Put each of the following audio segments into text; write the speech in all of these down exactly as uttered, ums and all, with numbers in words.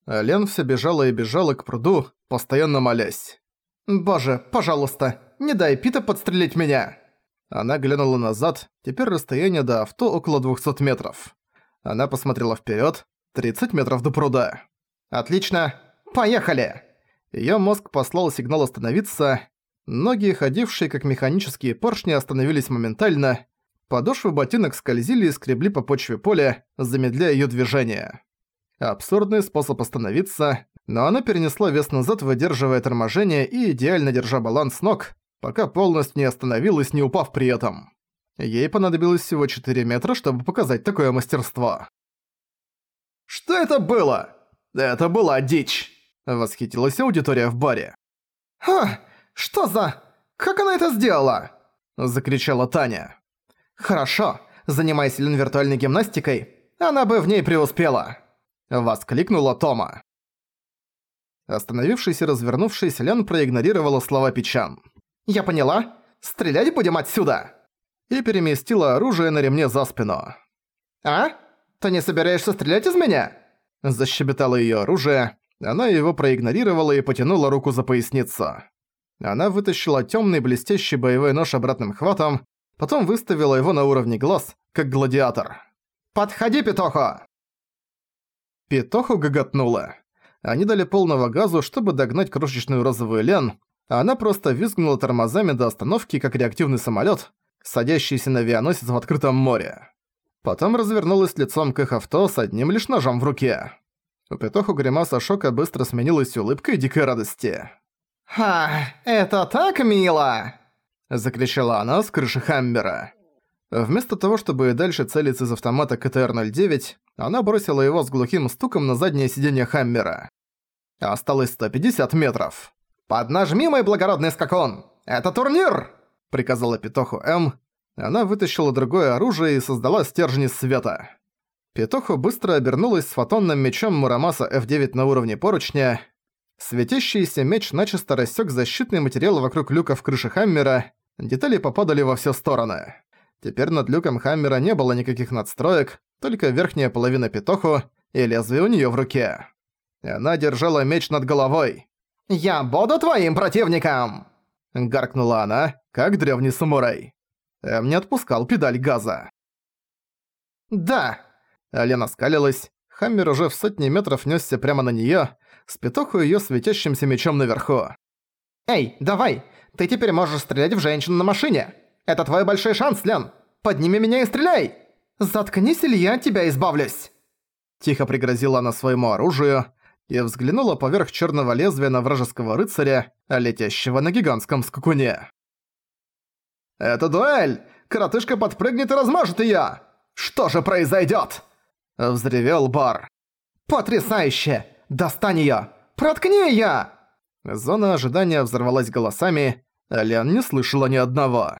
Лен все бежала и бежала к пруду, постоянно молясь. «Боже, пожалуйста, не дай Пита подстрелить меня!» Она глянула назад, теперь расстояние до авто около двухсот метров. Она посмотрела вперед, тридцать метров до пруда. «Отлично, поехали!» Её мозг послал сигнал остановиться. Ноги, ходившие как механические поршни, остановились моментально. Подошвы ботинок скользили и скребли по почве поля, замедляя её движение. Абсурдный способ остановиться, но она перенесла вес назад, выдерживая торможение и идеально держа баланс ног, пока полностью не остановилась, не упав при этом. Ей понадобилось всего четыре метра, чтобы показать такое мастерство. «Что это было? Это была дичь!» — восхитилась аудитория в баре. «Ха! Что за... Как она это сделала?» — закричала Таня. «Хорошо, занимайся Лен виртуальной гимнастикой, она бы в ней преуспела!» — воскликнула Тома. Остановившись и развернувшись, Лен проигнорировала слова Пичан. «Я поняла. Стрелять будем отсюда!» И переместила оружие на ремне за спину. «А? Ты не собираешься стрелять из меня?» Защебетало её оружие. Она его проигнорировала и потянула руку за поясницу. Она вытащила тёмный блестящий боевой нож обратным хватом, потом выставила его на уровне глаз, как гладиатор. «Подходи, Петохо!» Петохо гоготнула. Они дали полного газу, чтобы догнать крошечную розовую Лен, а она просто визгнула тормозами до остановки, как реактивный самолёт, садящийся на авианосец в открытом море. Потом развернулась лицом к их авто с одним лишь ножом в руке. У Петохо гримаса шока быстро сменилась улыбкой дикой радости. «Ха, это так мило!» – закричала она с крыши Хаммера. Вместо того, чтобы и дальше целиться из автомата ка тэ эр ноль девять, она бросила его с глухим стуком на заднее сиденье Хаммера. Осталось сто пятьдесят метров. «Поднажми, мой благородный скакун! Это турнир!» – приказала Петохо М. Она вытащила другое оружие и создала стержень из света. Петохо быстро обернулась с фотонным мечом Мурамаса эф девять на уровне поручня. Светящийся меч начисто рассек защитный материал вокруг люка в крыше Хаммера, детали попадали во все стороны. Теперь над люком Хаммера не было никаких надстроек, только верхняя половина Петохо и лезвие у неё в руке. Она держала меч над головой. «Я буду твоим противником!» — гаркнула она, как древний самурай. Эм не отпускал педаль газа. «Да!» Лена скалилась. Хаммер уже в сотни метров нёсся прямо на неё, с Петохо её светящимся мечом наверху. «Эй, давай! Ты теперь можешь стрелять в женщину на машине! Это твой большой шанс, Лен! Подними меня и стреляй! Заткнись, или я от тебя избавлюсь!» Тихо пригрозила она своему оружию и взглянула поверх чёрного лезвия на вражеского рыцаря, летящего на гигантском скакуне. «Это дуэль! Коротышка подпрыгнет и размажет её! Что же произойдёт?» — взревел Бар. «Потрясающе! Достань её! Проткни её!» Зона ожидания взорвалась голосами, а Лен не слышала ни одного.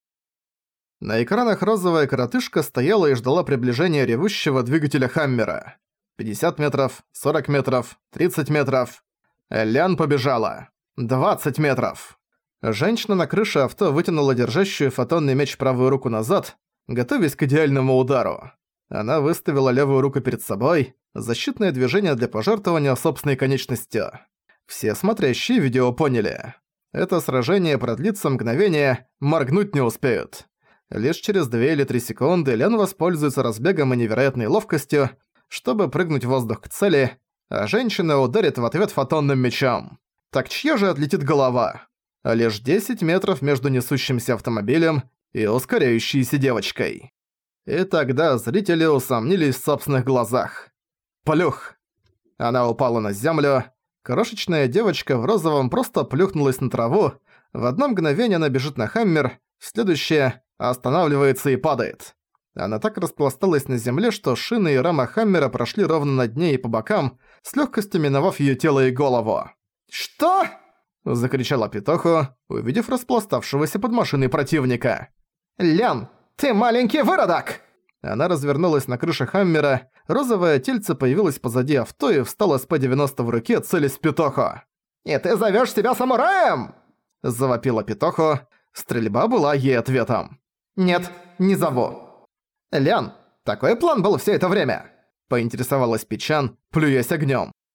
На экранах розовая коротышка стояла и ждала приближения ревущего двигателя Хаммера. пятьдесят метров, сорок метров, тридцать метров. Лен побежала. двадцать метров. Женщина на крыше авто вытянула держащую фотонный меч правую руку назад, готовясь к идеальному удару. Она выставила левую руку перед собой, защитное движение для пожертвования собственной конечностью. Все смотрящие видео поняли. Это сражение продлится мгновение, моргнуть не успеют. Лишь через две или три секунды Лен воспользуется разбегом и невероятной ловкостью, чтобы прыгнуть в воздух к цели, а женщина ударит в ответ фотонным мечом. Так чья же отлетит голова? Лишь десять метров между несущимся автомобилем и ускоряющейся девочкой. И тогда зрители усомнились в собственных глазах. Плюх! Она упала на землю. Крошечная девочка в розовом просто плюхнулась на траву. В одно мгновение она бежит на Хаммер, в следующее останавливается и падает. Она так распласталась на земле, что шины и рама Хаммера прошли ровно над ней и по бокам, с легкостью миновав её тело и голову. «Что?» – закричала Петохо, увидев распластавшегося под машиной противника. «Лен, ты маленький выродок!» Она развернулась на крыше Хаммера, розовое тельце появилось позади авто и встало с пэ девяносто в руке, целясь в Петохо. «И ты зовёшь себя самураем?» – завопила Петохо. Стрельба была ей ответом. «Нет, не зову». «Лен, такой план был всё это время?» – поинтересовалась Пичан, плюясь огнём.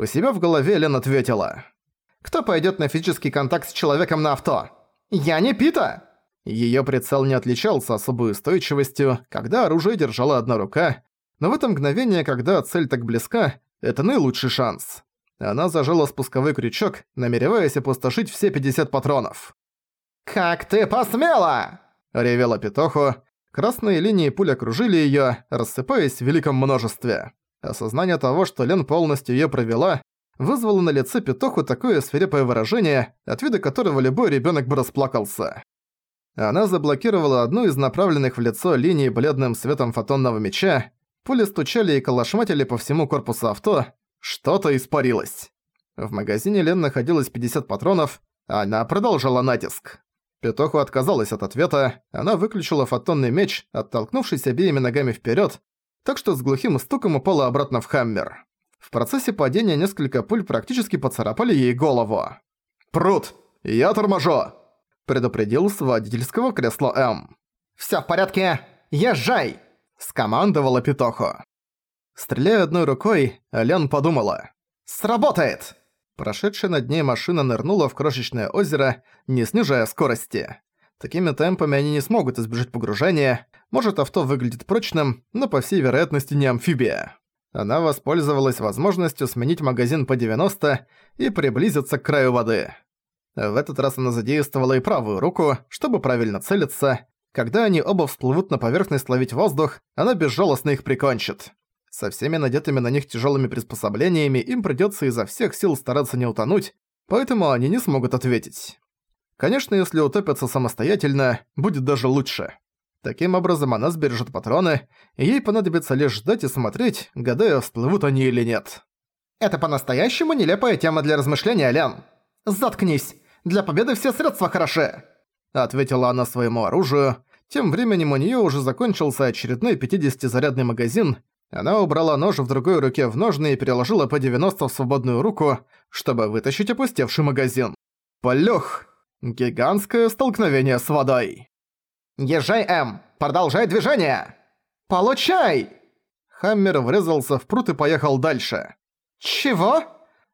У себя в голове Лен ответила. «Кто пойдёт на физический контакт с человеком на авто? Я не Пита!» Её прицел не отличался особой устойчивостью, когда оружие держала одна рука, но в это мгновение, когда цель так близка, это наилучший шанс. Она зажала спусковой крючок, намереваясь опустошить все пятьдесят патронов. «Как ты посмела!» — ревела Петохо. Красные линии пуль окружили её, рассыпаясь в великом множестве. Осознание того, что Лен полностью её провела, вызвало на лице Петоху такое свирепое выражение, от вида которого любой ребёнок бы расплакался. Она заблокировала одну из направленных в лицо линий бледным светом фотонного меча, пули стучали и колошматили по всему корпусу авто, что-то испарилось. В магазине Лен находилось пятьдесят патронов, а она продолжала натиск. Петоху отказалась от ответа, она выключила фотонный меч, оттолкнувшись обеими ногами вперёд, так что с глухим стуком упала обратно в Хаммер. В процессе падения несколько пуль практически поцарапали ей голову. «Прут! Я торможу!» – предупредил с водительского кресла М. «Всё в порядке! Езжай!» – скомандовала Петоху. Стреляя одной рукой, Лен подумала. «Сработает!» Прошедшая над ней машина нырнула в крошечное озеро, не снижая скорости. Такими темпами они не смогут избежать погружения. Может, авто выглядит прочным, но по всей вероятности не амфибия. Она воспользовалась возможностью сменить магазин по девяносто и приблизиться к краю воды. В этот раз она задействовала и правую руку, чтобы правильно целиться. Когда они оба всплывут на поверхность ловить воздух, она безжалостно их прикончит. Со всеми надетыми на них тяжелыми приспособлениями им придется изо всех сил стараться не утонуть, поэтому они не смогут ответить. Конечно, если утопятся самостоятельно, будет даже лучше. Таким образом, она сбережет патроны, и ей понадобится лишь ждать и смотреть, гадая, всплывут они или нет. «Это по-настоящему нелепая тема для размышления, Лен. Заткнись! Для победы все средства хороши!» Ответила она своему оружию. Тем временем у неё уже закончился очередной пятидесятизарядный магазин. Она убрала нож в другой руке в ножны и переложила по девяносто в свободную руку, чтобы вытащить опустевший магазин. Плюх! Гигантское столкновение с водой. «Езжай, М! Продолжай движение! Получай!» Хаммер врезался в пруд и поехал дальше. «Чего?»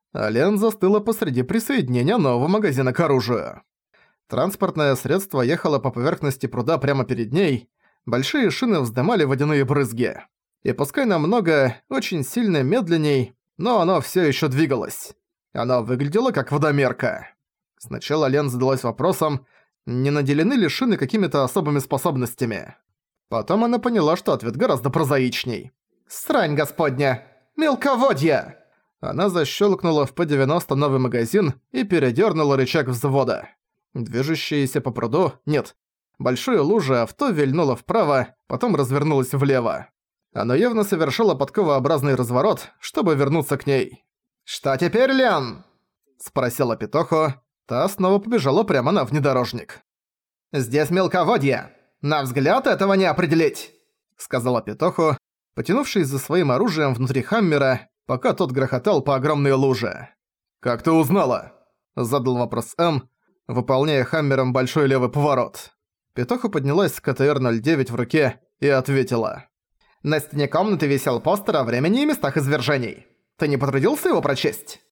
Лен застыла посреди присоединения нового магазина к оружию. Транспортное средство ехало по поверхности пруда прямо перед ней. Большие шины вздымали водяные брызги. И пускай намного, очень сильно медленней, но оно всё ещё двигалось. Оно выглядело как водомерка. Сначала Лен задалась вопросом, не наделены ли шины какими-то особыми способностями. Потом она поняла, что ответ гораздо прозаичней. «Срань господня! Мелководье!» Она защёлкнула в П девяносто новый магазин и передёрнула рычаг взвода. Движущееся по пруду, нет, большой луже авто вильнуло вправо, потом развернулось влево. Оно явно совершило подковообразный разворот, чтобы вернуться к ней. «Что теперь, Лен?» – спросила Петохо. Та снова побежала прямо на внедорожник. «Здесь мелководье. На взгляд этого не определить», – сказала Петохо, потянувшись за своим оружием внутри Хаммера, пока тот грохотал по огромной луже. «Как ты узнала?» – задал вопрос М, выполняя Хаммером большой левый поворот. Петохо поднялась с К Т Р ноль девять в руке и ответила. «На стене комнаты висел постер о времени и местах извержений. Ты не потрудился его прочесть?»